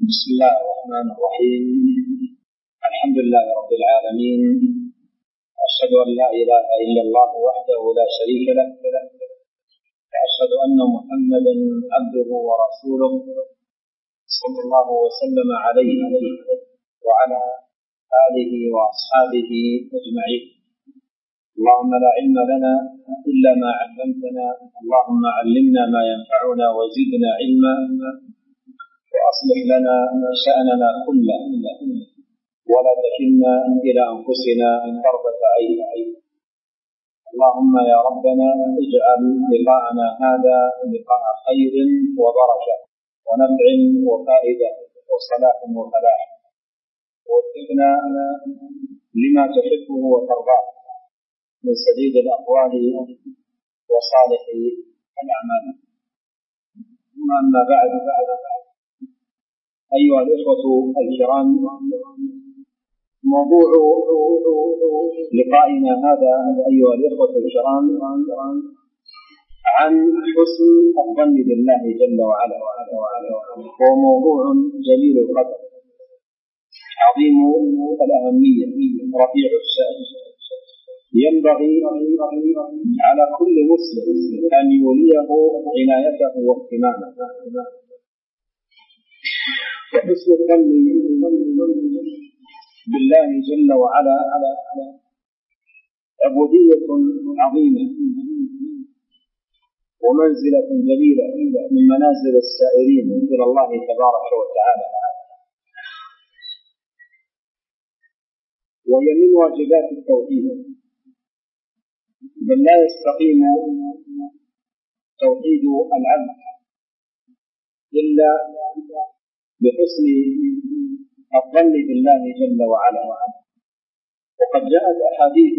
بسم الله الرحمن الرحيم. الحمد لله رب العالمين، أشهد أن لا إله إلا الله وحده لا شريك له، وأشهد أن محمدا عبده ورسوله صلى الله وسلم عليه وعلى آله وأصحابه أجمعين. اللهم لا علم لنا إلا ما علمتنا، اللهم علمنا ما ينفعنا وزدنا علما، وأصلح لنا شأننا كله ولا تكلنا إلى أنفسنا طرفة عين. اللهم يا ربنا اجعل لقاءنا هذا لقاء خير وبركة ونفع وفائدة وصلاح وفلاح، ووفقنا لما تحبه وترضاه من سديد الأقوال وصالح الأعمال. ثم أما بعد، أيها الإخوة الكرام، موضوع لقائنا هذا أيها الإخوة الكرام عن حسن الظن بالله جل وعلا، وهو موضوع جليل القدر عظيم الأهمية رفيع الشأن، ينبغي على كل مسلم أن يوليه عنايته واهتمامه. وحسن الظن بالله جل وعلا عبودية عظيمة ومنزلة جليلة من منازل السائرين إلى الله تبارك وتعالى، وهي من واجبات التوحيد. بل لا يستقيم توحيد العبد إلا بحسن الظن بالله جل وعلا. وقد جاءت أحاديث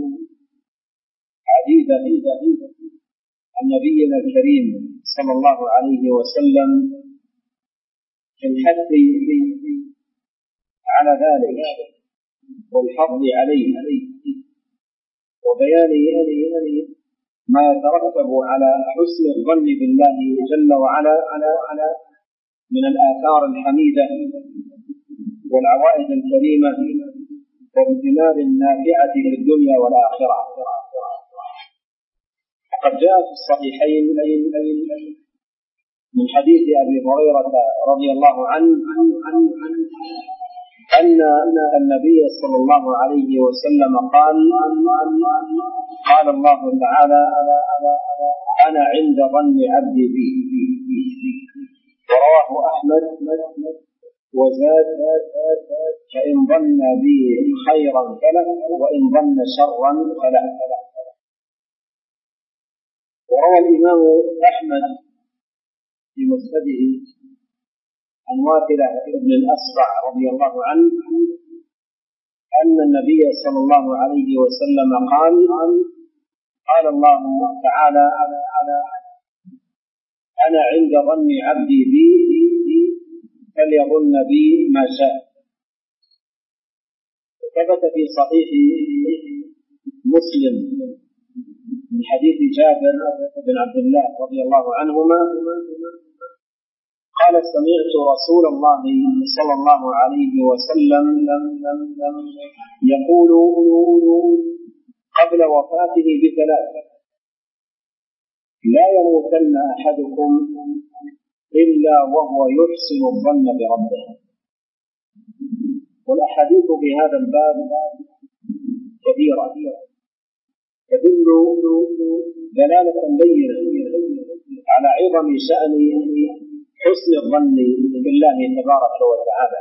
عديدة عن نبينا الكريم صلى الله عليه وسلم في الحث على ذلك والحظ عليه، وبيان ما يترتب على حسن الظن بالله جل وعلا من الآثار الحميدة والعوائد الكريمة والثمار النافعة في الدنيا والآخرة. وقد جاء في الصحيحين من حديث أبي هريرة رضي الله عنه أن النبي صلى الله عليه وسلم قال الله تعالى: أنا عند ظن عبدي بي. ورواه أحمد وزاد: فإن ظن بي خيرا فله، وإن ظن شرا فله. وروى الإمام أحمد في مسنده عن واثلة بن الأصبع رضي الله عنه أن النبي صلى الله عليه وسلم قال الله تعالى: أنا عند ظن عبدي بي فليظن بي ما شاء. وثبت في صحيح مسلم من حديث جابر بن عبد الله رضي الله عنهما قال: سمعت رسول الله صلى الله عليه وسلم يقول قبل وفاته بثلاثة: لا يموتن أحدكم إلا وهو يحسن الظن بربه. والأحاديث في هذا الباب كثيرة تدل دلالة بينة على عظم شأن حسن الظن بالله تبارك وتعالى،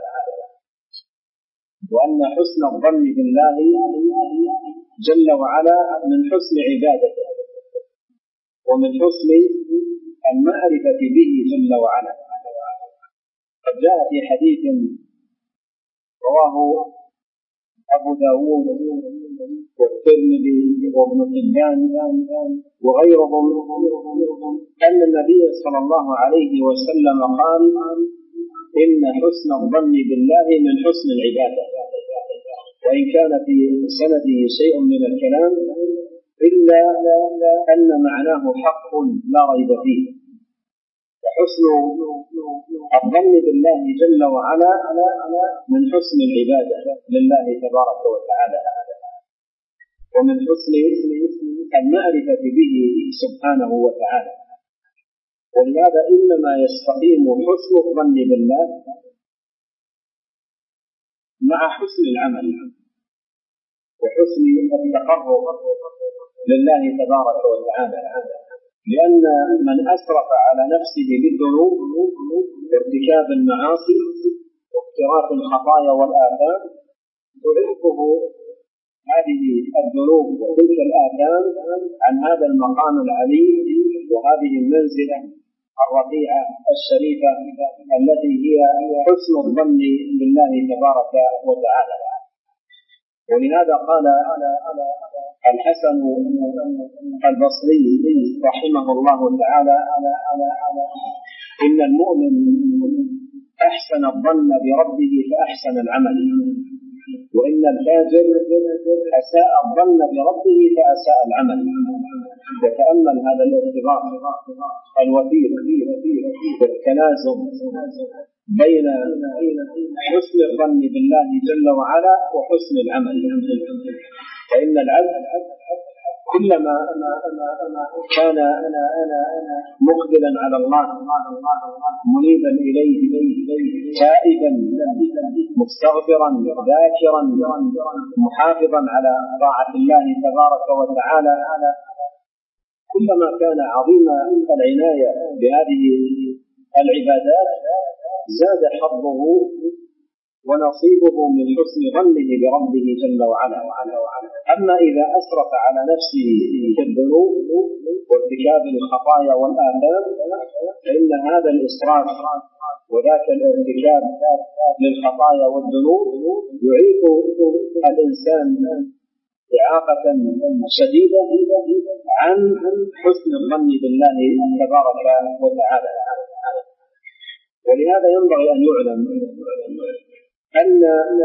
وأن حسن الظن بالله جل وعلا من حسن عبادته ومن حسن المعرفة به جل وعلا. قد جاء في حديث رواه أبو داود والترمذي وابن حبان وغيرهم أن النبي صلى الله عليه وسلم قال: إن حسن الظن بالله من حسن العبادة، وإن كان في سنده شيء من الكلام إلا أن معناه حق لا ريب فيه. حسن الظن بالله جل وعلا من حسن العبادة لله تبارك وتعالى، ومن حسن المعرفة به سبحانه وتعالى. ولهذا إنما يستقيم حسن الظن بالله مع حسن العمل وحسن التقرب لله تبارك وتعالى. لأن من أسرف على نفسه بالذنوب وارتكاب المعاصي واقتراف الخطايا والآثام تعرفه هذه الذنوب وتلك الآثام عن هذا المقام العلي وهذه المنزلة الرفيعة الشريفة التي هي حسن الظن بالله تبارك وتعالى. ولهذا قال الحسن البصري رحمه الله تعالى إن المؤمن أحسن الظن بربه فأحسن العمل، وإن الفاجر أساء الظن بربه فأساء العمل. وتأمل هذا الارتباط الوثيق والتلازم بين حسن الظن بالله جل وعلا وحسن العمل. فإن العبد كلما كان مقبلا على الله منيبا إليه تائبا مستغفرا ذاكرا محافظا على طاعة الله تبارك وتعالى، كلما كان عظيم العناية بهذه العبادات زاد حظه ونصيبه من حسن ظنه بربه جل وعلا. أما إذا أسرف على نفسه في الذنوب وارتكاب الخطايا والآثام فإن هذا الإسراف وذاك الارتكاب للخطايا والذنوب يعيق الإنسان إعاقة شديدة عن حسن الظن بالله تبارك وتعالى. ولهذا ينبغي أن يعلم أن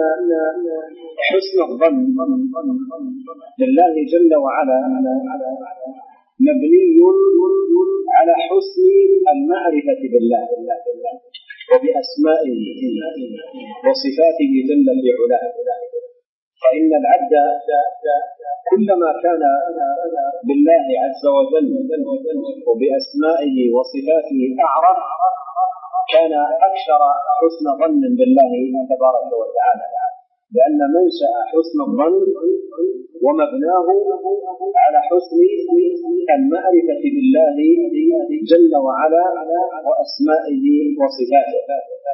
حسن الظن بالله جل وعلا مبني على حسن المعرفة بالله وبأسمائه وصفاته جل في علاه. فإن العبد كلما كان بالله عز وجل وبأسمائه وصفاته أعرف كان أكثر حسن ظن بالله تبارك وتعالى، لأن منشأ حسن الظن ومبناه على حسن المعرفة بالله جل وعلا وأسمائه وصفاته.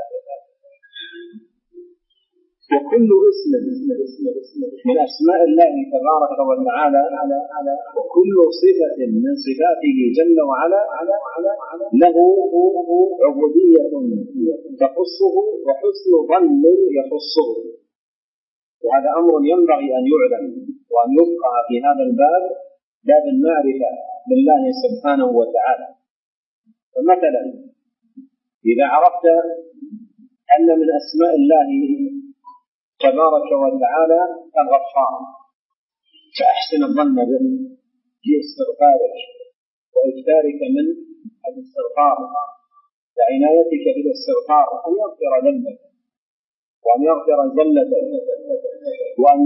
وكل اسم من أسماء الله تبارك وتعالى وكل صفة من صفاته جل وعلا له عبودية تخصه وحسن ظن يخصه. وهذا أمر ينبغي أن يعلم وأن يبقى في هذا الباب، باب المعرفة بالله سبحانه وتعالى. فمثلا إذا عرفت أن من أسماء الله تبارك وتعالى الغفار فأحسن الظن به في استغفارك وإكثارك من الاستغفار لعنايتك بالاستغفار أن يغفر ذنبك وأن يغفر زلتك وأن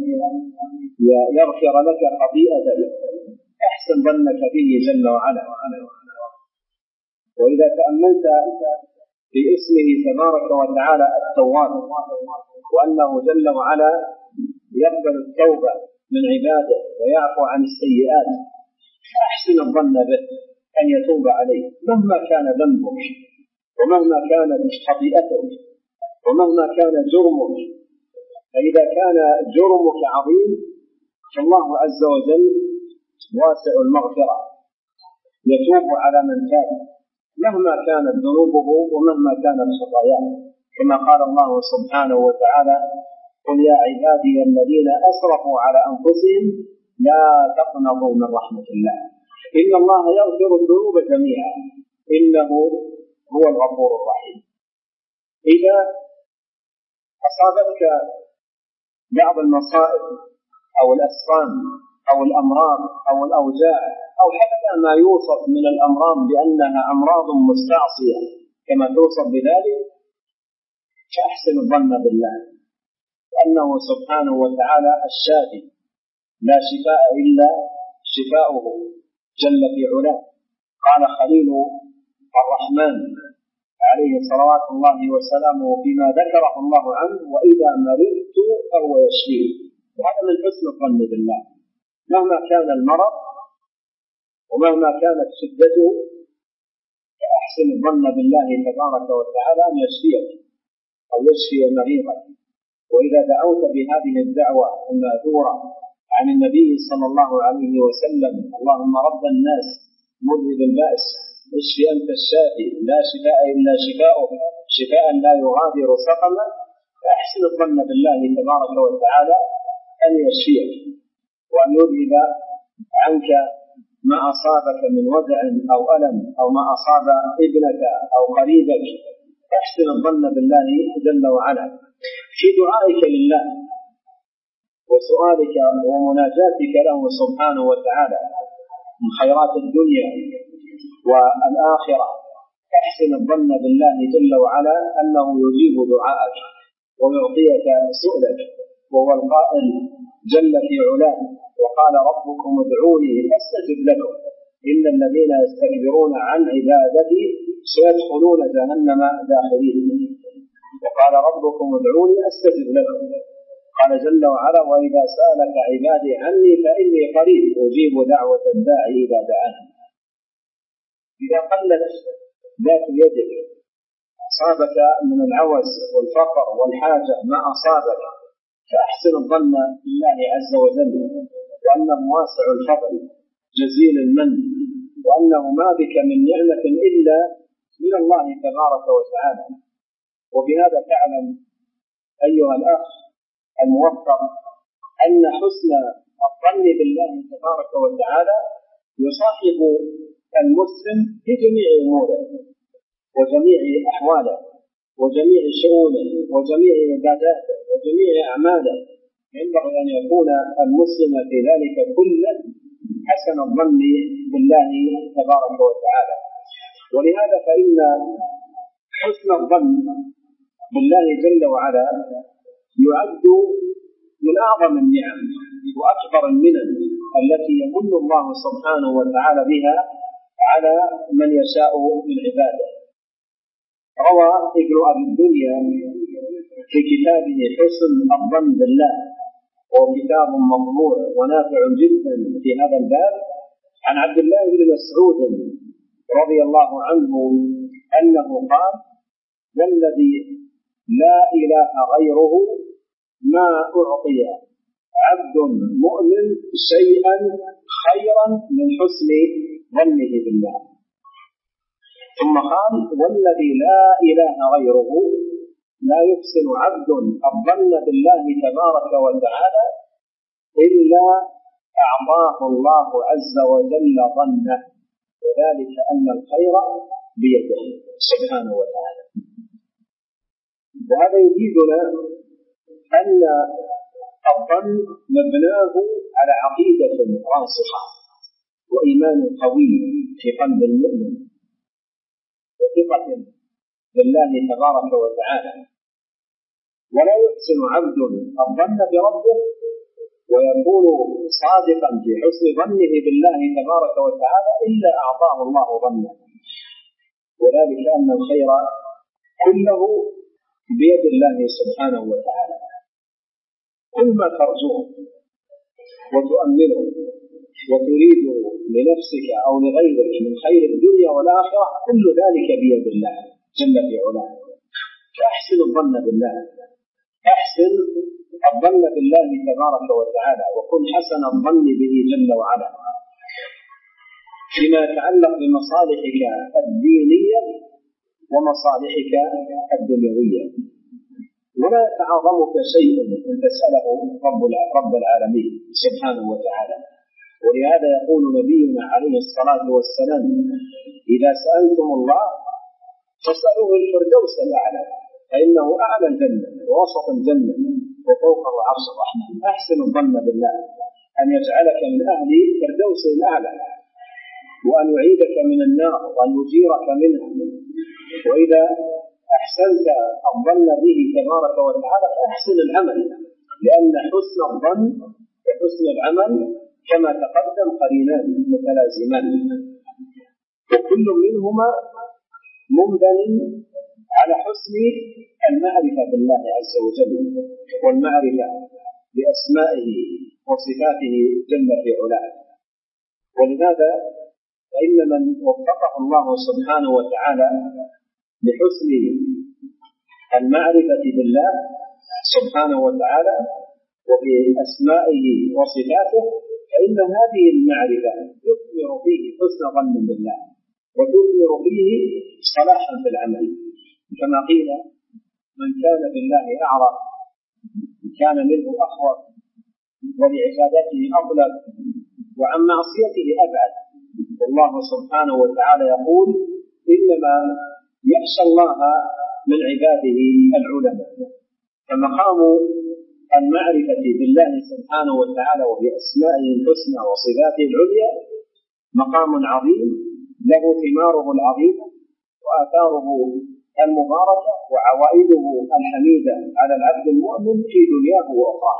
يغفر لك خطيئتك، أحسن ظنك به جل وعلا. وإذا تأملت في اسمه تبارك وتعالى التواب وأنه جل وعلا يقبل التوبة من عباده ويعفو عن السيئات، فأحسن الظن به أن يتوب عليه مهما كان ذنبك ومهما كانت خطيئتك ومهما كان جرمك. فإذا كان جرمك عظيم فالله عز وجل واسع المغفرة يتوب على من تاب مهما كانت ذنوبه ومهما كانت خطاياه، كما قال الله سبحانه وتعالى: قل يا عبادي الذين أسرفوا على أنفسهم لا تقنطوا من رحمة الله إن الله يغفر الذنوب جميعا إنه هو الغفور الرحيم. إذا أصابتك بعض المصائب أو الأسقام أو الأمراض أو الأوجاع أو حتى ما يوصف من الأمراض بأنها أمراض مستعصية كما توصف بذلك، فأحسن الظن بالله وأنه سبحانه وتعالى الشافي لا شفاء إلا شفاؤه جل في علاه. قال خليل الرحمن عليه صلوات الله وسلامه فيما ذكره الله عنه: وإذا مرضت فهو يشفيه. وهذا من حسن الظن بالله، مهما كان المرض ومهما كانت شدته فأحسن الظن بالله تبارك وتعالى أن يشفيك أو يشفي مريضك. وإذا دعوت بهذه الدعوة المأثورة عن النبي صلى الله عليه وسلم: اللهم رب الناس مذهب البأس اشف أنت الشافي لا شفاء إلا شفاؤك شفاء لا يغادر سقما، فأحسن الظن بالله تبارك وتعالى أن يشفيك وأن يذهب عنك ما أصابك من وجع أو ألم أو ما أصاب ابنك أو قريبك. فأحسن الظن بالله جل وعلا في دعائك لله وسؤالك ومناجاتك له سبحانه وتعالى من خيرات الدنيا والآخرة. أحسن الظن بالله جل وعلا أنه يجيب دعاءك ويعطيك سؤلك، وهو القائل جل في علاه: وقال ربكم ادعوني أستجب لكم إن الذين يستكبرون عن عبادتي سيدخلون جهنم داخلين. وقال ربكم ادعوني أستجب لكم. قال جل وعلا: وإذا سألك عبادي عني فإني قريب أجيب دعوة الداعي إذا دعاني. إذا قلت ذات يدك أصابك من العوز والفقر والحاجة ما أصابك، فأحسن الظن بالله عز وجل وأنه واسع الفضل جزيل المن، وأنه ما بك من نعمة إلا من الله تبارك وتعالى. وبهذا تعلم أيها الأخ الموفق أن حسن الظن بالله تبارك وتعالى يصاحب المسلم في جميع أموره وجميع أحواله وجميع شؤونه وجميع عباداته وجميع أعماله. ينبغي أن يكون المسلم في ذلك كله حسن الظن بالله تبارك وتعالى. ولهذا فإن حسن الظن بالله جل وعلا يعد من أعظم النعم وأكبر المنن التي يمن الله سبحانه وتعالى بها على من يشاء من عباده. روى ابن أبي الدنيا في كتابه حسن الظن بالله، وهو كتاب مطبوع ونافع جدا في هذا الباب، عن عبد الله بن مسعود رضي الله عنه أنه قال: والذي لا إله غيره ما أعطي عبد مؤمن شيئا خيرا من حسن ظنه بالله. ثم قال: والذي لا إله غيره لا يحسن عبد الظن بالله تبارك وتعالى إلا أعطاه الله عز وجل ظنه، وذلك أن الخير بيده سبحانه وتعالى. وهذا يفيدنا أن الظن مبناه على عقيدة راسخة وإيمان قوي في قلب المؤمن وثقة بالله تبارك وتعالى. ولا يحسن عبد الظن بربه ويكون صادقا في حسن ظنه بالله تبارك وتعالى إلا أعطاه الله ظنه، وذلك أن الخير كله بيد الله سبحانه وتعالى. كل ما ترجوه وتؤمله وتريده لنفسك أو لغيرك من خير الدنيا والآخرة كل ذلك بيد الله جل في علاه. فأحسن الظن بالله، أحسن الظن بالله تبارك وتعالى، وكن حسن الظن به جل وعلا فيما يتعلق بمصالحك الدينية ومصالحك الدنيوية. ولا يتعاظمك شيء أن تسأله رب العالمين سبحانه وتعالى. ولهذا يقول نبينا عليه الصلاة والسلام: إذا سألتم الله فاسألوه الفردوس الأعلى فإنه أعلى الجنة ووسط الجنة وفوقه عرش الرحمن. أحسن الظن بالله، أن يجعلك من أهل فردوس الأعلى، وأن يعيدك من النار وأن يجيرك منها. وإذا أحسنت الظن به تبارك وتعالى فأحسن العمل، لأن حسن الظن وحسن العمل كما تقدم قرينان متلازمان، وكل منهما منبن على حسن المعرفة بالله عز وجل والمعرفة بأسمائه وصفاته جل في علاه. ولهذا فإن من وفقه الله سبحانه وتعالى لحسن المعرفة بالله سبحانه وتعالى وبأسمائه وصفاته، فإن هذه المعرفة تثمر فيه حسن ظن بالله وتثمر فيه صلاحا في العمل، كما قيل: من كان بالله أعرف كان منه أخوف، ولعبادته أطلب، وعن معصيته أبعد. والله سبحانه وتعالى يقول: إنما يخشى الله من عباده العلماء. فمقام المعرفة بالله سبحانه وتعالى وبأسمائه الحسنى وصفاته العليا مقام عظيم له ثماره العظيمة وآثاره المباركة وعوائده الحميدة على العبد المؤمن في دنياه وأخراه.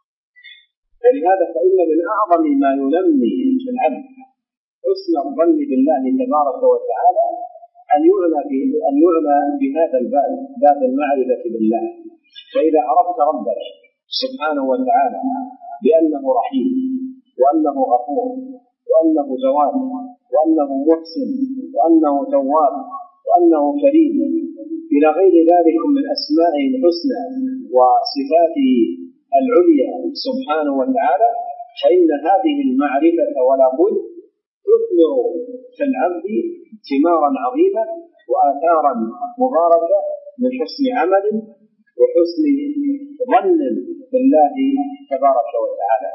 ولهذا فإن من أعظم ما ينمي في العبد حسن الظن بالله تبارك وتعالى أن يعنى بهذا الباب، باب المعرفة بالله. فإذا عرفت ربك سبحانه وتعالى بأنه رحيم وأنه غفور وأنه جواد وأنه محسن وأنه تواب وأنه كريم إلى غير ذلك من أسمائه الحسنى وصفاته العليا سبحانه وتعالى، فإن هذه المعرفة ولا بد تثمر في العبد ثمارا عظيمة وآثارا مباركة من حسن عمل وحسن ظن بالله تبارك وتعالى.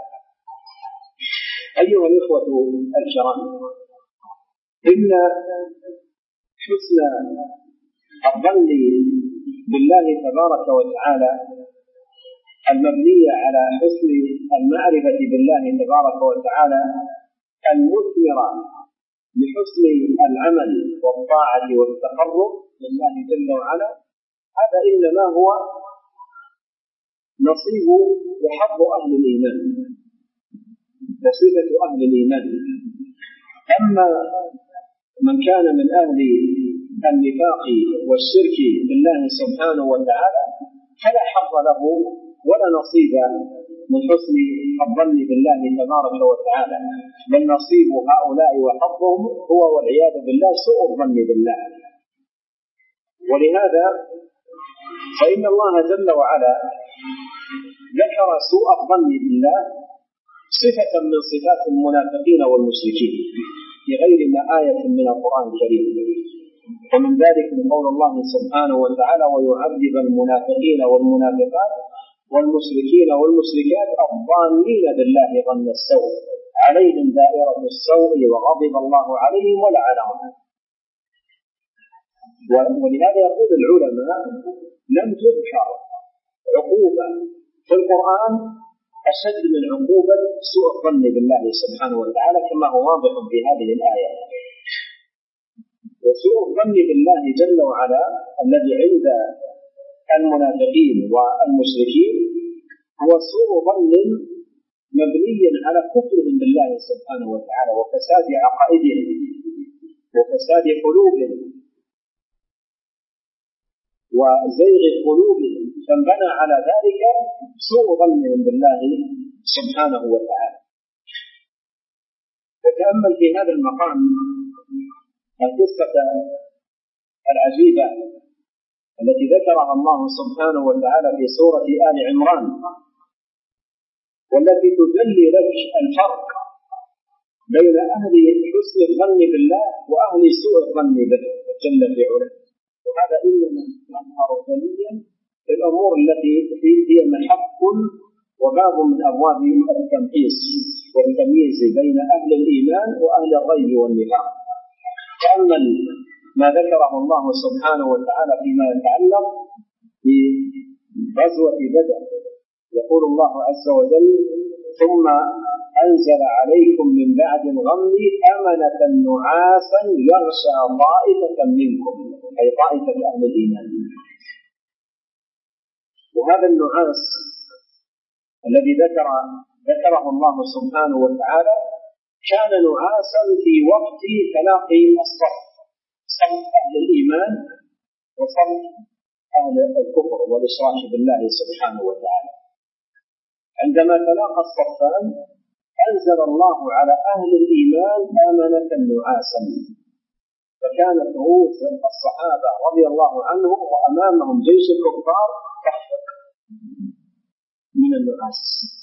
أيها الإخوة الكرام، إن حسن الظن بالله تبارك وتعالى المبنية على حسن المعرفة بالله تبارك وتعالى المثمرة لحسن العمل والطاعة والتقرب لله جل وعلا، هذا إنما هو نصيب وحظ أهل الإيمان وصفة أهل الإيمان. أما من كان من أهل النفاق والشرك بالله سبحانه وتعالى فلا حظ له ولا نصيب من حسن الظن بالله تبارك وتعالى، بل نصيب هؤلاء وحظهم هو والعياذ بالله سوء الظن بالله. ولهذا فإن الله جل وعلا ذكر سوء الظن بالله صفة من صفات المنافقين والمشركين في غير ما آية من القرآن الكريم. ومن ذلك من قول الله سبحانه وتعالى: ويعذب المنافقين والمنافقات والمشركين والمشركات الظانين بالله ظن السوء عليهم دائرة السوء وغضب الله عليهم ولعنهم. ولهذا يقول العلماء: لم تذكر عقوبة في القرآن أشد من عقوبة سوء الظن بالله سبحانه وتعالى، كما هو واضح في هذه الآية. وسوء الظن بالله جل وعلا الذي عند المنافقين والمشركين هو سوء ظن مبني على كفرهم بالله سبحانه وتعالى وفساد عقائدهم وفساد قلوبهم وزيغ قلوبهم، فانبنى على ذلك سوء ظنهم بالله سبحانه وتعالى. وتأمل في هذا المقام القصة العجيبة التي ذكرها الله سبحانه وتعالى في سورة آل عمران، والتي تجلي لك الفرق بين أهل حسن الظن بالله وأهل سوء الظن به جل في علاه. وهذا إنما يظهر جليا في الأمور التي هي محك وباب من أبواب التمحيص والتمييز بين أهل الإيمان وأهل الريب والنفاق. تأمل ما ذكره الله سبحانه وتعالى فيما يتعلق بغزوة بدر. يقول الله عز وجل: ثم أنزل عليكم من بعد الغم أمنة نعاسا يغشى طائفة منكم، أي طائفة أهل الإيمان. وهذا النعاس الذي ذكره الله سبحانه وتعالى كان نعاسا في وقت تلاقي الصف، صف أهل الإيمان وصف أهل الكفر والإشراك بالله سبحانه وتعالى. عندما تلاقى الصفان أنزل الله على أهل الإيمان آمنة نعاسا، فكانت رؤوس الصحابة رضي الله عنهم وأمامهم جيش الكفار تخفق من النعاس،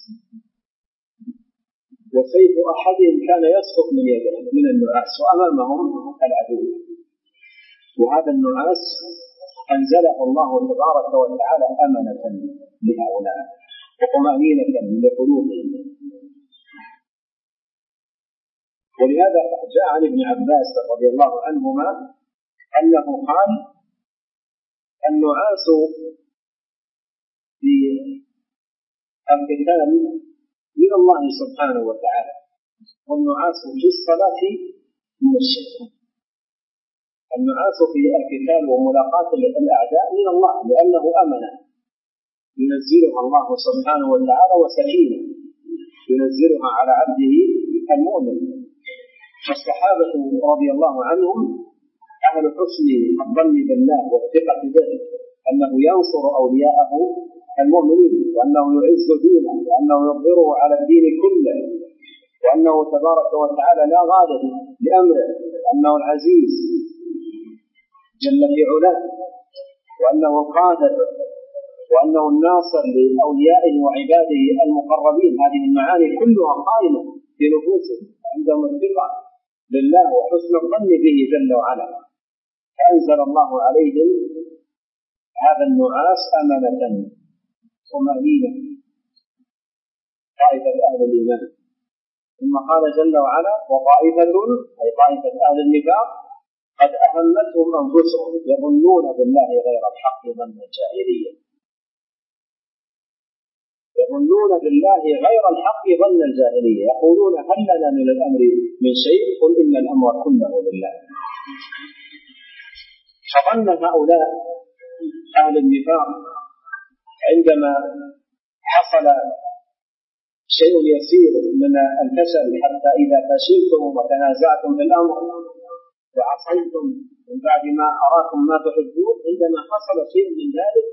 وسيف أحدهم كان يسقط من يده من النعاس وأمامهم العدو. وهذا النعاس أنزله الله تبارك وتعالى أمنة لهؤلاء وطمأنينة لقلوبهم. ولهذا جاء عن ابن عباس رضي الله عنهما أنه قال: النعاس في القتال من الله سبحانه وتعالى، والنعاس في الصلاة من الشيطان. النعاس في القتال وملاقاة الأعداء من الله، لأنه أمنة ينزلها الله سبحانه وتعالى، وسكينة ينزلها على عبده المؤمن. فالصحابة رضي الله عنهم أهل حسن الظن بالله والثقة به أنه ينصر أولياءه المؤمنين، وأنه يعز دينه، وأنه يظهره على الدين كله، وأنه تبارك وتعالى لا غالب لأمره، وأنه العزيز جل في علاه، وأنه القادر، وأنه الناصر لأوليائه وعباده المقربين. هذه المعاني كلها قائمة في نفوسهم عندهم الثقة بالله وحسن الظن به جل وعلا. فأنزل الله عليهم هذا النعاس أمنة طمأنينة طائفة أهل الإيمان. ثم قال جل وعلا: وطائفة، أي طائفة أهل النفاق، قد أهمتهم أنفسهم يظنون بالله غير الحق ظن الجاهلية. يظنون بالله غير الحق ظن الجاهلية، يقولون: هل لنا من الأمر من شيء؟ قل إن الأمر كله لله. فظن هؤلاء أهل النفاق عندما حصل شيء يسير من الفشل، حتى إذا فشلتم وتنازعتم في الأمر وعصيتم من بعد ما أراكم ما تحبون، عندما حصل شيء من ذلك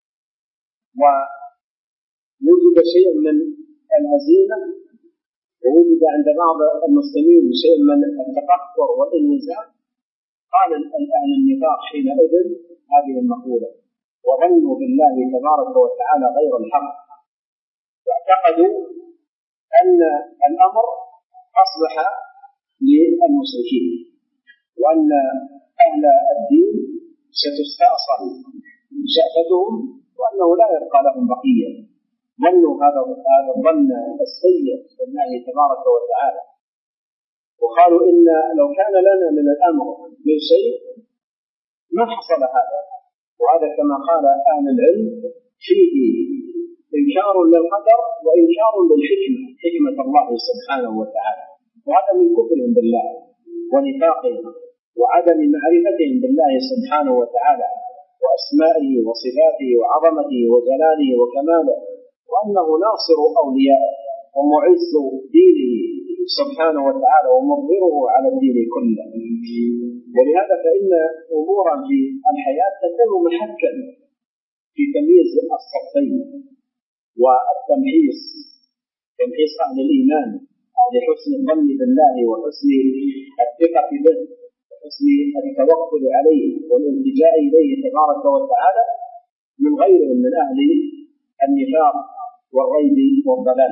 ووجد شيء من الهزيمة ووجد عند بعض المسلمين شيء من التقهقر والانهزام، قال أهل النفاق حينئذ هذه المقولة: وظنوا بالله تبارك وتعالى غير الحق، واعتقدوا أن الأمر أصبح للمشركين، وأن أهل الدين ستستأصل شأفتهم، وأنه لا يبقى لهم بقية. ظنوا هذا الظن السيء بالله تبارك وتعالى، وقالوا: إن لو كان لنا من الأمر من شيء ما حصل هذا. وهذا كما قال أهل العلم فيه إنكار للقدر وإنكار للحكمة، حكمة الله سبحانه وتعالى. وهذا من كفرهم بالله ونفاقهم وعدم معرفتهم بالله سبحانه وتعالى وأسمائه وصفاته وعظمته وجلاله وكماله، وأنه ناصر أوليائه ومعز دينه سبحانه وتعالى ومظهره على الدين كله. ولهذا فإن أمورا في الحياة تكون محكا في تمييز الصفين والتمحيص، تمحيص أهل الإيمان، أهل حسن الظن بالله وحسن الثقة به وحسن التوكل عليه والالتجاء إليه تبارك وتعالى، من غيرهم من أهل النفاق والريب والضلال.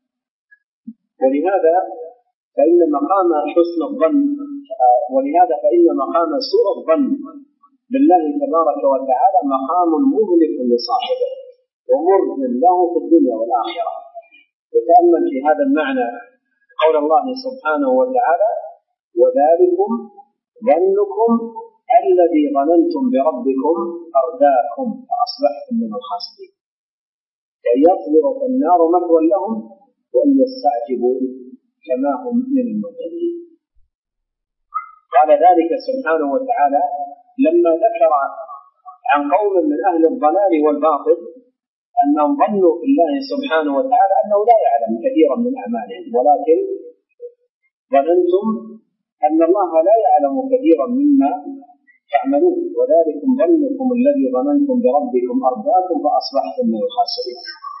ولهذا فإن مقام حسن الظن فإن مقام سوء الظن بالله تبارك وتعالى مقام مهلك لصاحبه ومرض له في الدنيا والآخرة. وتأمل في هذا المعنى قول الله سبحانه وتعالى: وذلكم ظنكم الذي ظننتم بربكم أرداكم فأصبحتم من الخاسرين. أن يصبروا فالنار مثوى لهم وأن يستعجبوا كما هم من المهتدين. قال ذلك سبحانه وتعالى لما ذكر عن قوم من أهل الضلال والباطل أنهم ظنوا في الله سبحانه وتعالى أنه لا يعلم كثيرا من أعمالهم، ولكن ظننتم أن الله لا يعلم كثيرا مما تعملون، وذلكم ظنكم الذي ظننتم بربكم أرداكم فأصبحتم من الخاسرين.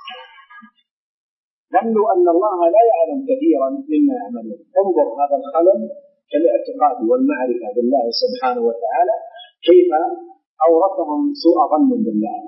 ظنوا أن الله لا يعلم كثيرا مما يعملون. انظر هذا الخلل في الاعتقاد والمعرفة بالله سبحانه وتعالى كيف أورثهم سوء ظن بالله.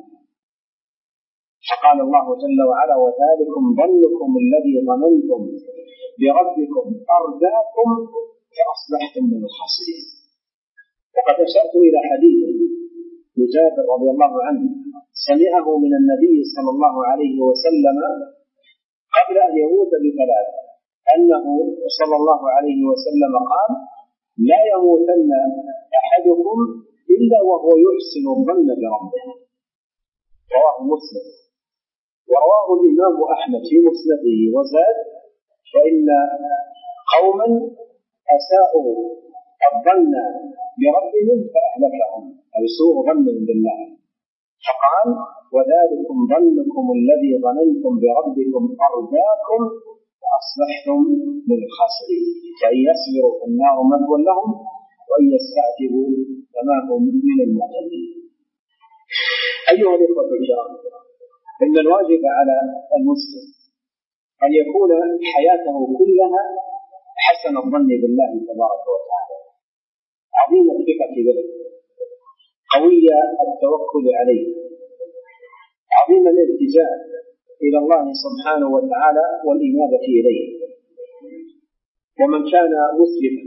فقال الله جل وعلا وذلكم ظنكم الذي ظننتم بربكم أرداكم فأصبحتم من الخاسرين. وقد أشرت إلى حديث جابر رضي الله عنه سمعه من النبي صلى الله عليه وسلم قبل أن يموت بثلاث، أنه صلى الله عليه وسلم قال لا يموتن أحدكم إلا وهو يحسن الظن بربه. رواه مسلم، ورواه الإمام أحمد في مسنده وزاد فإن قوما أساءوا الظن بربهم فأهلكهم، أي سوء ظن بالله. فقال وذلكم ظنكم الذي ظننتم بربكم أرداكم فأصبحتم من الخاسرين. فإن يصبروا فالنار مثوى لهم وإن يستعتبوا فما هم من المعتدين. أيها الإخوة الكرام، إن الواجب على المسلم أن يكون حياته كلها حسن الظن بالله تبارك وتعالى، عظيم الثقة به، قوي التوكل عليه، عظيم الالتجاء إلى الله سبحانه وتعالى والإنابة إليه. ومن كان مسلما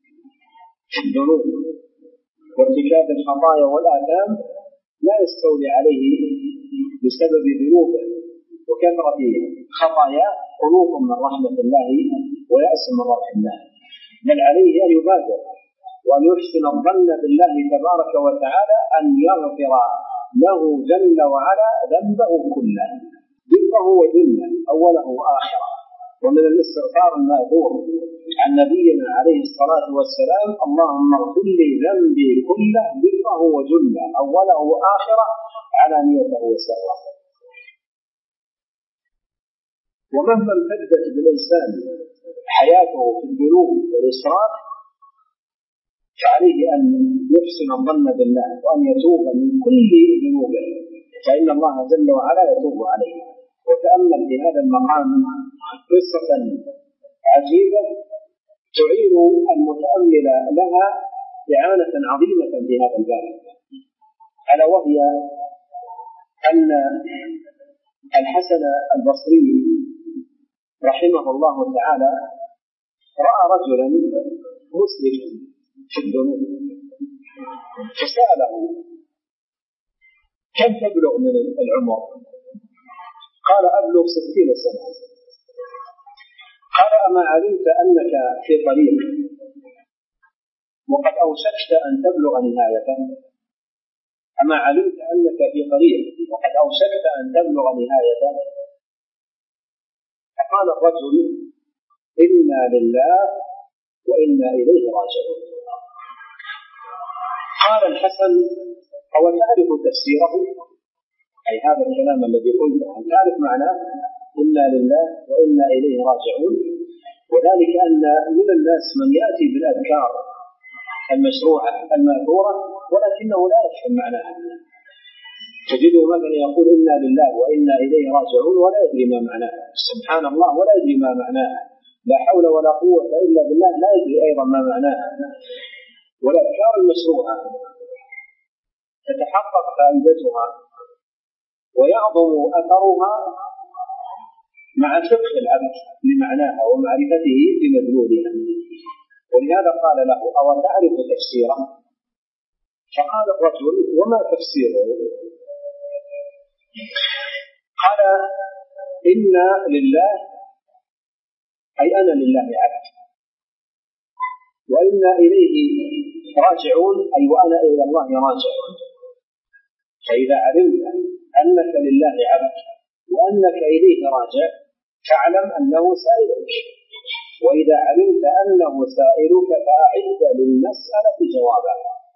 في الذنوب وارتكاب الخطايا والآثام لا يستولي عليه بسبب ذنوبه وكثرة خطاياه قنوط من رحمة الله ويأس من روح الله، بل عليه أن يبادر وأن يحسن الظن بالله تبارك وتعالى أن يغفر له جل وعلا ذنبه كله، دقه وجله، أوله وآخره. ومن الاستغفار المأثور عن نبينا عليه الصلاة والسلام اللهم اغفر لي ذنبي كله دقه وجله، أوله وآخره، علانيته وسره. ومهما امتدت بالإنسان حياته في الذنوب والإسراف فعليه أن يحسن الظن بالله وأن يتوب من كل ذنوبه، فإن الله جل وعلا يتوب عليه. وتأمل في هذا المقام قصة عجيبة تعين المتأمل لها إعانة عظيمة في هذا الباب، ألا وهي أن الحسن البصري رحمه الله تعالى رأى رجلا مسلما في الذنوب فسأله كم تبلغ من العمر؟ قال أبلغ 60 سنة. قال أما علمت أنك في طريق وقد أوشكت أن تبلغ نهايته؟ أما علمت أنك في طريق وقد أوشكت أن تبلغ نهايته؟ فقال الرجل إنا لله وإنا إليه راجعون. قال الحسن أو تعرف تفسيره؟ أي هذا الكلام الذي قلته تعرف معناه إنا لله وإنا إليه راجعون؟ وذلك أن من الناس من يأتي بالأذكار المشروعة المأثورة ولكنه لا يفهم معناها، تجده مثلا يقول إنا لله وإنا إليه راجعون ولا يدري ما معناها، سبحان الله ولا يدري ما معناها، لا حول ولا قوة إلا بالله لا يدري أيضا ما معناها. والأذكار المشروعة تتحقق فائدتها ويعظم أثرها مع فقه العبد لمعناها ومعرفته بمدلولها. ولهذا قال له أو تعرف تفسيره؟ فقال الرجل وما تفسيره؟ قال إنا لله أي أنا لله عبد، وإنا إليه راجعون أي وأنا إلى الله راجعون. فإذا علمت أنك لله عبد وأنك إليه راجع فاعلم أنه سائلك وإذا علمت أنه سائلك فأعد للمسألة جوابا.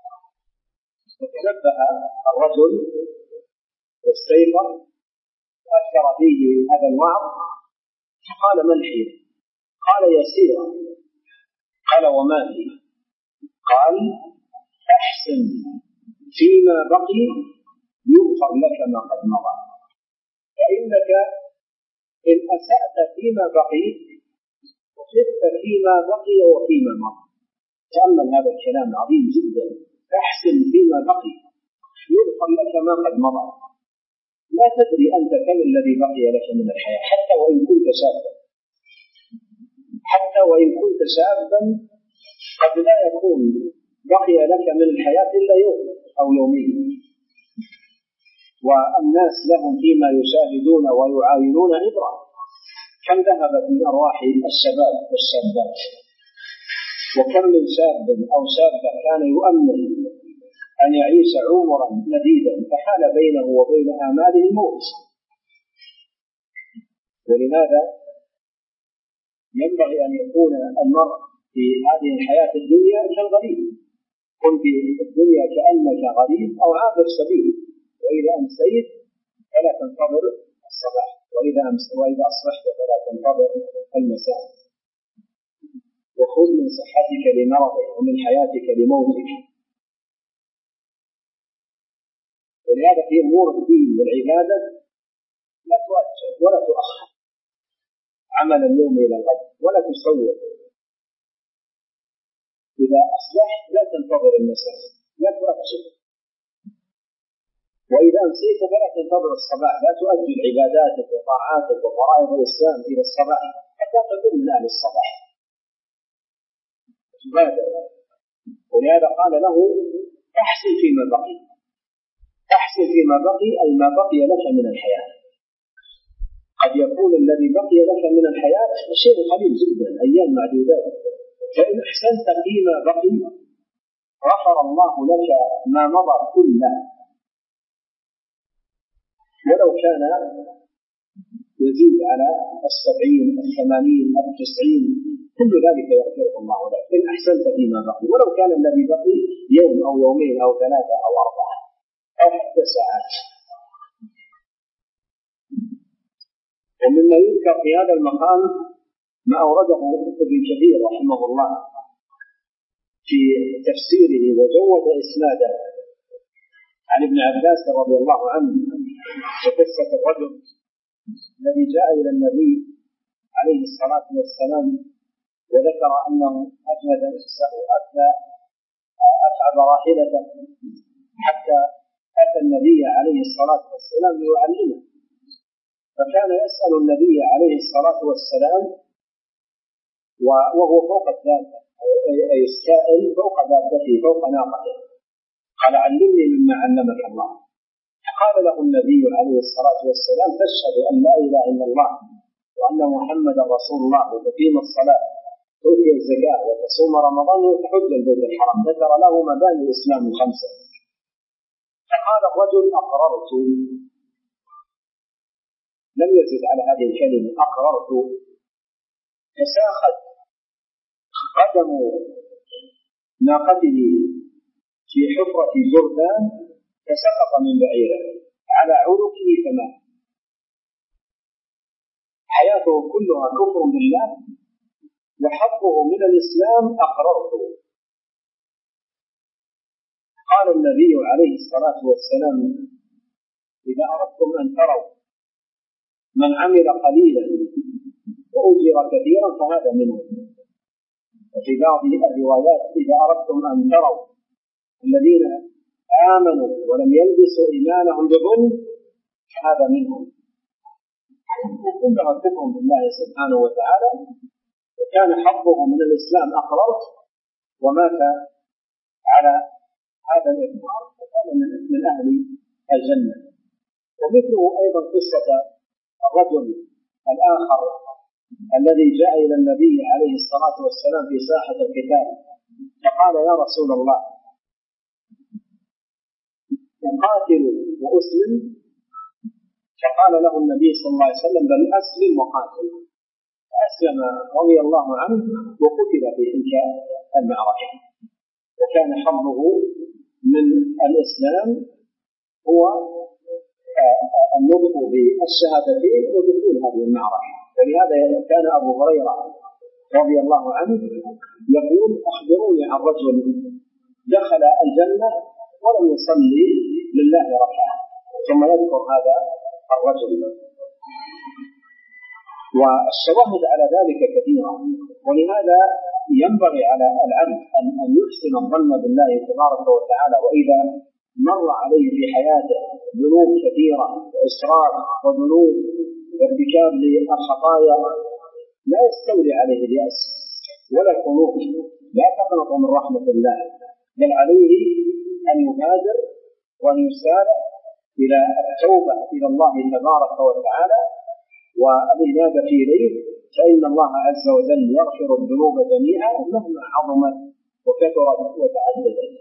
فتنبه الرجل واستيقظ وأثر فيه هذا الوعظ، فقال: ما الحيلة؟ قال: يسيرا. قال: وما هي؟ قال: أحسن فيما بقي يغفر لك ما قد مضى، فإنك إن أسأت فيما بقي وخفت فيما بقي وفيما مضى. تأمل هذا الكلام عظيم جدا. أحسن فيما بقي يغفر لك ما قد مضى. لا تدري أنت كم الذي بقي لك من الحياة، حتى وإن كنت شابا، حتى وإن كنت شابا قد لا يكون بقي لك من الحياة إلا يوم أو يومين، والناس لهم فيما يشاهدون ويعاينون عبرة. كم ذهبت من أرواح الشباب والشابات، وكم من شاب أو شابة كان يؤمل أن يعيش عمرا مديدا فحال بينه وبين آماله الموت. ولهذا ينبغي أن يكون المرء في هذه الحياة الدنيا كالغريب. كن في الدنيا كأنك غريب أو عابر سبيل، وإذا أمسيت فلا تنتظر الصباح، وإذا أصبحت فلا تنتظر المساء. وخذ من صحتك لمرضك ومن حياتك لموتك. ولهذا في أمور الدين والعبادة لا تؤجل ولا تؤخر عمل اليوم إلى الغد، ولا تسوّر. إذا أصبحت لا تنتظر المساء، لا تؤجل. وإذا أمسيت فلا تنتظر الصباح، لا تؤجل عباداتك وطاعاتك وفرائض الإسلام إلى الصباح حتى تكون من أهل الصباح. ولهذا قال له: أحسن فيما بقي. أحسن فيما بقي أي ما بقي لك من الحياة. قد يكون الذي بقي لك من الحياة شيء قليل جدا، أيام معدودات، فإن أحسنت فيما بقي غفر الله لك ما مضى كله، ولو كان يزيد على 70 80 90 كل ذلك يغفره الله لك إن أحسنت فيما بقي، ولو كان الذي بقي يوم أو يومين أو 3 أو 4 أو حتى ساعات. ومما يذكر في هذا المقام ما أورده ابن كثير رحمه الله في تفسيره وجود إسناده عن ابن عباس رضي الله عنه في قصة الرجل الذي جاء إلى النبي عليه الصلاة والسلام وذكر أنه أجهد نفسه أتعب راحلته حتى أتى النبي عليه الصلاة والسلام ليعلمه، فكان يسأل النبي عليه الصلاة والسلام وهو فوق الدابة، أي السائل فوق دابته فوق ناقته، قال: علمني مما علمك الله. فقال له النبي عليه الصلاة والسلام: تشهد أن لا إله إلا الله وأن محمدا رسول الله وتقيم الصلاة وتؤتي الزكاة وتصوم رمضان وتحج البيت الحرام. ذكر له مباني الإسلام 5. فقال الرجل: أقررت. لم يزد على هذه الكلمة أقررت. فساخت قدم ناقته في حفرة جردان فسقط من بعيره على عنقه فمات. حياته كلها كفر بالله وحظه من الإسلام أقررته. قال النبي عليه الصلاة والسلام: إذا أردتم أن تروا من عمل قليلا وأجر كثيرا فهذا منه. وفي بعض الروايات: إذا أردتم أن تروا الذين آمنوا ولم يلبسوا إيمانهم بظلم فهذا منهم. كلها كفر بالله سبحانه وتعالى، وكان حظه من الإسلام أقررت ومات على هذا الإقرار فكان من أهل الجنة. ومثله أيضا قصة الرجل الآخر الذي جاء إلى النبي عليه الصلاة والسلام في ساحة القتال فقال: يا رسول الله، أقاتل وأسلم؟ فقال له النبي صلى الله عليه وسلم: بل أسلم وقاتل. فأسلم رضي الله عنه وقتل في تلك المعركة. وكان حظه من الإسلام هو النطق بالشهادتين ودخول هذه المعركة. ولهذا كان أبو هريرة رضي الله عنه يقول: أخبروني عن رجل دخل الجنة ولم يصلي لله ركعة، ثم يذكر هذا الرجل. والشواهد على ذلك كثيرة، ولهذا ينبغي على العبد أن يحسن الظن بالله تبارك وتعالى، وإذا مر عليه في حياته ذنوب كثيرة وإسراف وذنوب وارتكاب للخطايا لا يستولي عليه اليأس ولا القنوط، لا تقنط من رحمة الله، بل عليه أن يبادر وأن يسارع إلى التوبة إلى الله تبارك وتعالى والإنابة إليه، فإن الله عز وجل يغفر الذنوب جميعا مهما عظمت وكثرت وتعددت.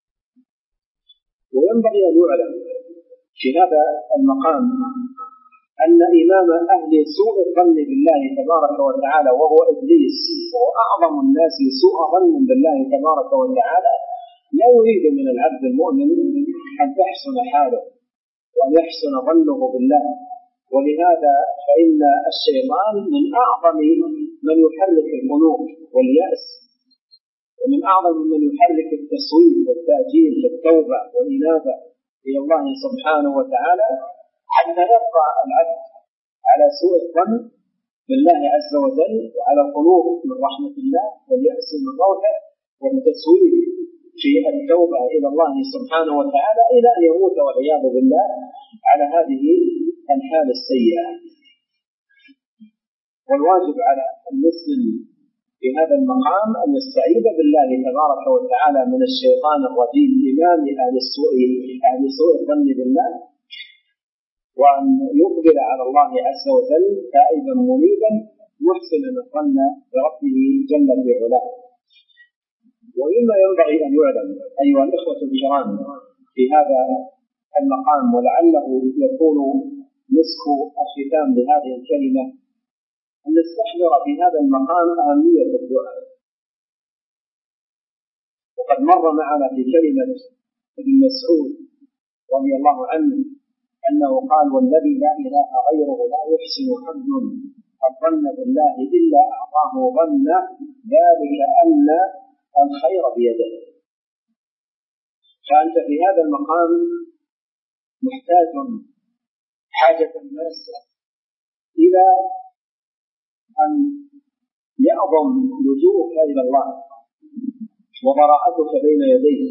وينبغي أن يعلم في هذا المقام أن إمام أهل سوء الظن بالله تبارك وتعالى وهو إبليس، وهو أعظم الناس سوء ظن بالله تبارك وتعالى، لا يريد من العبد المؤمن أن تحسن حاله وأن يحسن ظنه بالله. ولهذا فإن الشيطان من أعظم من يحرك القلوب واليأس، ومن أعظم من يحرك التسويف والتأجيل في التوبة والإنابة إلى الله سبحانه وتعالى، حتى يبقى العبد على سوء الظن بالله عز وجل وعلى القنوط من رحمة الله واليأس من روحه والتسويف في التوبة إلى الله سبحانه وتعالى، إلى أن يموت والعياذ بالله على هذه الحال السيئة. والواجب على المسلم في هذا المقام أن يستعيذ بالله تبارك وتعالى من الشيطان الرجيم إمام أهل سوء الظن بالله، وأن يقبل على الله عز وجل تائبا منيبا محسنا الظن بربه جل في علاه. وإما ينبغي أن يعلم أيها الإخوة الكرام في هذا المقام، ولعله يكون مسك الختام لهذه الكلمة، أن نستحضر في هذا المقام أهمية الدعاء. وقد مر معنا في كلمة ابن مسعود رضي الله عنه أنه قال: والذي لا إله غيره لا يحسن عبد الظن بالله إلا أعطاه ظن ذلك أن الخير بيده. فأنت في هذا المقام محتاج حاجة ماسة إلى أن يعظم لجوءك إلى الله وبراءتك بين يديه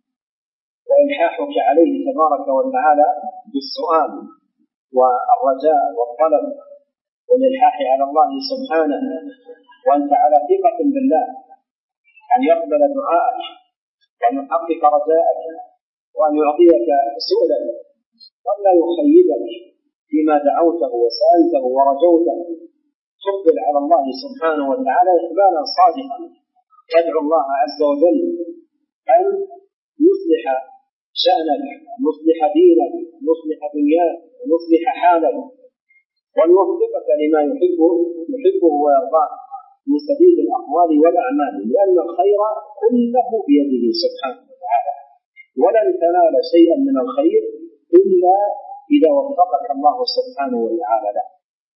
وإلحاحك عليه تبارك وتعالى بالسؤال والرجاء والطلب والإلحاح على الله سبحانه، وأنت على ثقة بالله أن يقبل دعاءك وأن يحقق رجاءك وأن يعطيك سؤلك، وأن لا يخيبك فيما دعوته وسألته ورجوته. تقبل على الله سبحانه وتعالى إقبالا صادقا، تدعو الله عز وجل أن يصلح شأنك، يصلح دينك، يصلح دنياك، يصلح حالك، وأن يوفقك لما يحبه ويرضاه من سبيل الأقوال والأعمال، لأن الخير كله بيده سبحانه وتعالى، ولن تنال شيئا من الخير إلا إذا وفقك الله سبحانه وتعالى له.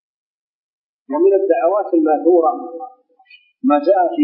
ومن الدعوات الماثورة ما جاء في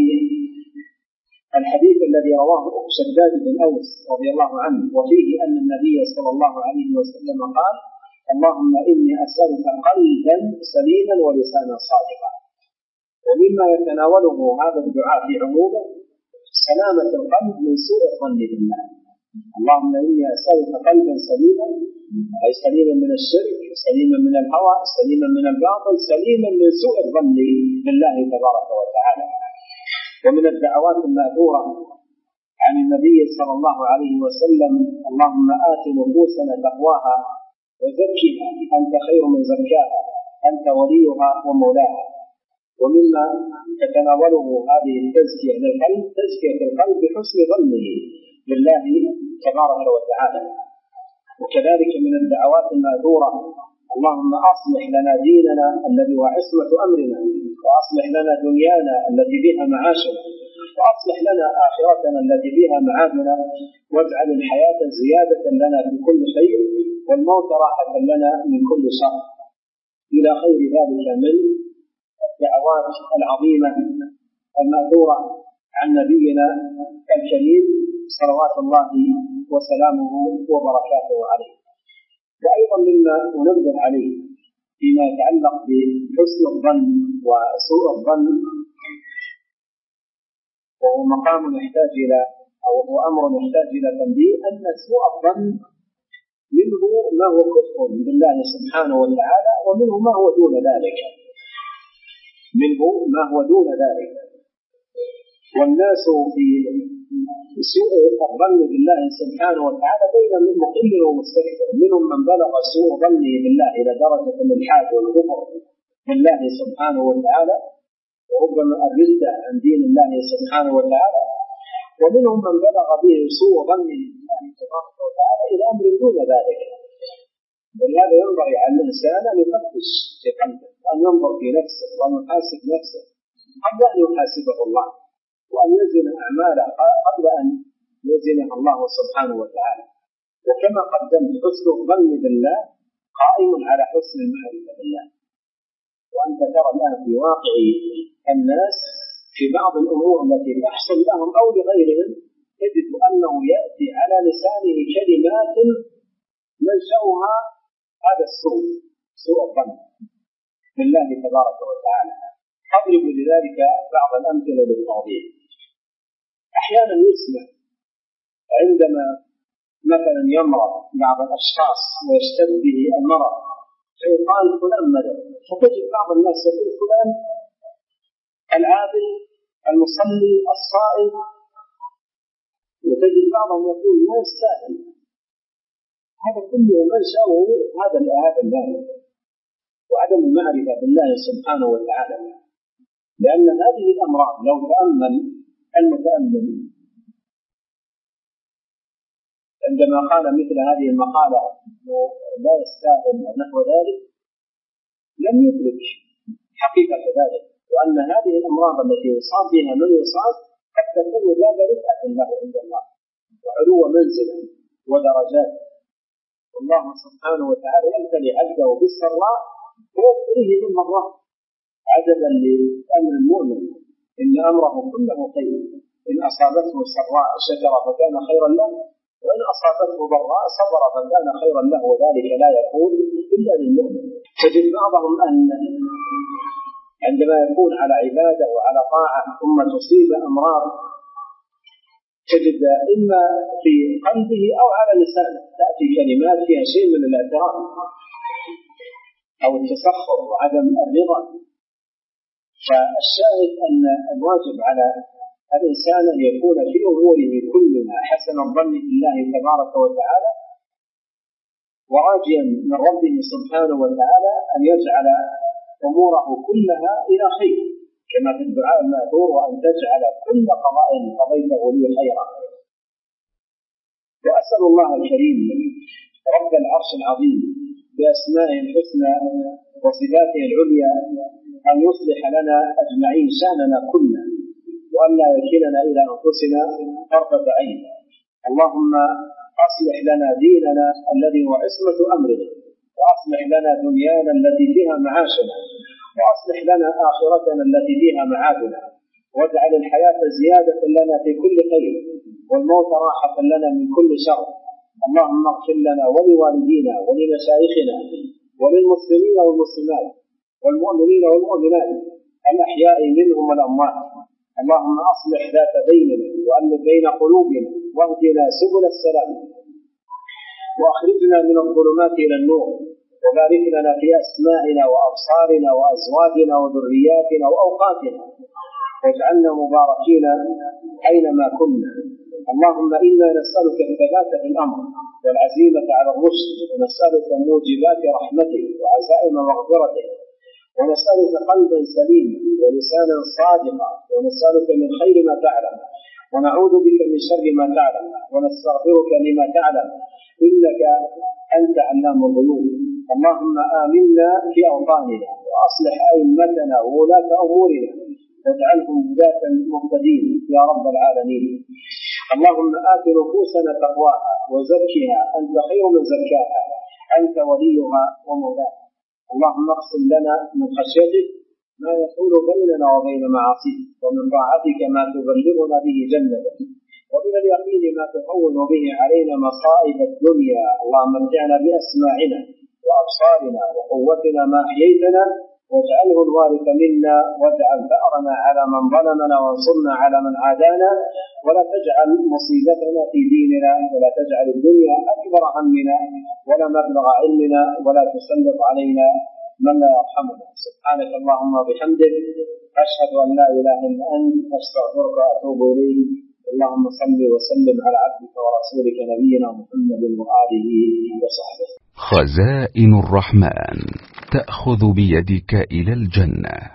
الحديث الذي رواه شداد بن أوس رضي الله عنه، وفيه أن النبي صلى الله عليه وسلم قال: اللهم إني أسألك قلبا سليما ولسانا صادقا. ومما يتناوله هذا الدعاء في عمومه سلامة القلب من سوء الظن بالله. اللهم إني أسألك قلبا سليما، أي سليما من الشرك، سليما من الهوى، سليما من الباطل، سليما من سوء الظن بالله تبارك وتعالى. ومن الدعوات المأثورة عن النبي صلى الله عليه وسلم: اللهم آت نفوسنا تقواها وزكها أنت خير من زكاها أنت وليها ومولاها. ومما تتناوله هذه التزكية للقلب تزكية القلب بحسن ظنه بالله تبارك وتعالى. وكذلك من الدعوات الماثورة: اللهم أصلح لنا ديننا الذي هو عصمة أمرنا وأصلح لنا دنيانا التي بها معاشنا، وأصلح لنا آخرتنا التي بها معادنا، واجعل الحياة زيادة لنا في كل خير والموت راحة لنا من كل شر، إلى غير ذلك من الدعوات العظيمة المأثورة عن نبينا الكريم صلوات الله وسلامه وبركاته عليه. وأيضا مما ننبه عليه فيما يتعلق بحسن الظن وسوء الظن، وهو مقام يحتاج إلى أو هو أمر يحتاج إلى تنبيه، أن سوء الظن منه ما هو كفر بالله سبحانه وتعالى، ومنه ما هو دون ذلك، منه ما هو دون ذلك. والناس في سوء الظن بالله سبحانه وتعالى بين من مقل ومستكبر، منهم من بلغ سوء ظنه بالله إلى درجة الإلحاد والكفر بالله سبحانه وتعالى، وربما الردة عن دين الله سبحانه وتعالى، ومنهم من بلغ به سوء ظنه بالله سبحانه وتعالى إلى أمر دون ذلك. ولهذا ينبغي على الإنسان أن يفتش في قلبه، وأن ينظر في نفسه، وأن يحاسب نفسه قبل أن يحاسبه الله، وأن يزن أعماله قبل أن يزنها الله سبحانه وتعالى. وكما قدمت، حسن الظن بالله قائم على حسن المعرفة بالله. وأنت ترى الآن في واقع الناس في بعض الأمور التي تحصل لهم أو لغيرهم، تجد أنه يأتي على لسانه كلمات منشأها هذا السوء، سوء الظن بالله تبارك وتعالى. أضرب لذلك بعض الأمثلة للتوضيح. أحيانا يسمع عندما مثلا يمرض بعض الأشخاص ويشتد به المرض فيقال فلان مرض، فتجد بعض الناس يقول فلان العابد المصلي الصائم، وتجد بعضهم يقول ما يستاهل. هذا كله منشأه هذا المال وعدم المعرفة بالله سبحانه وتعالى. لأن هذه الأمراض لو تأمل المتأمل عندما قال مثل هذه المقالة لا يستاهل ونحو ذلك، لم يدرك حقيقة ذلك، وأن هذه الأمراض التي يصاب بها من يصاب قد تكون ذات رفعة له عند الله وعلو منزلا ودرجات. والله سبحانه وتعالى يبتلي عبده بالسراء ويبتليه بالضراء، عجبا لأمر المؤمن إن أمره كله خير، إن أصابته سراء شكر فكان خيرا له، وإن أصابته ضراء صبر فكان خيرا له، وذلك لا يكون إلا للمؤمن. تجد بعضهم أن عندما يكون على عبادة وعلى طاعة ثم تصيب أمراض، تجد إما في قلبه أو على لسانه تأتي كلمات فيها شيء من الاعتراض أو التسخط وعدم الرضا. فالشاهد أن الواجب على الإنسان أن يكون في أموره كلها حسن الظن بالله تبارك وتعالى، وراجيا من ربه سبحانه وتعالى أن يجعل أموره كلها إلى خير، كما في الدعاء المأثور: وأن تجعل كل قضاء قضيته لي خيرا. وأسأل الله الكريم رب العرش العظيم بأسمائه الحسنى وصفاته العليا أن يصلح لنا أجمعين شأننا كله، وأن لا يكلنا إلى أنفسنا طرفة عين. اللهم أصلح لنا ديننا الذي هو عصمة أمرنا، وأصلح لنا دنيانا التي فيها معاشنا، وأصلح لنا آخرتنا التي فيها معادنا، واجعل الحياة زيادة لنا في كل خير والموت راحة لنا من كل شر. اللهم اغفر لنا ولوالدينا ولمشايخنا وللمسلمين والمسلمات والمؤمنين والمؤمنات الأحياء منهم والأموات. اللهم أصلح ذات بيننا وألف بين قلوبنا، واهدنا سبل السلام، وأخرجنا من الظلمات إلى النور، وبارك لنا في أسماعنا وأبصارنا وأزواجنا وذرياتنا وأوقاتنا، واجعلنا مباركين أينما كنا. اللهم إنا نسألك الثبات في الأمر والعزيمة على الرشد، ونسألك موجبات رحمتك وعزائم مغفرتك، ونسألك قلبا سليما ولسانا صادقا، ونسألك من خير ما تعلم، ونعوذ بك من شر ما تعلم، ونستغفرك لما تعلم، إنك أنت علام الغيوب. اللهم آمنا في أوطاننا وأصلح أئمتنا وولاة أمورنا واجعلهم هداة مهتدين يا رب العالمين. اللهم آت نفوسنا تقواها وزكها أنت خير من زكاها أنت وليها ومولاها. اللهم اقسم لنا من خشيتك ما يحول بيننا وبين معاصيك، ومن طاعتك ما تبلغنا به جنتك، ومن اليقين ما تهون به علينا مصائب الدنيا. اللهم متعنا بأسماعنا وأبصارنا وقوتنا ما أحييتنا، واجعله الوارث منا، واجعل ثأرنا على من ظلمنا، وانصرنا على من عادانا، ولا تجعل مصيبتنا في ديننا، ولا تجعل الدنيا أكبر همنا ولا مبلغ علمنا، ولا تسلط علينا من لا يرحمنا. سبحانك اللهم وبحمدك، أشهد أن لا إله إلا أنت، أستغفرك وأتوب إليك. اللهم صل وسلم على عبدك ورسولك نبينا محمد وآله وصحبه. خزائن الرحمن تأخذ بيدك إلى الجنة.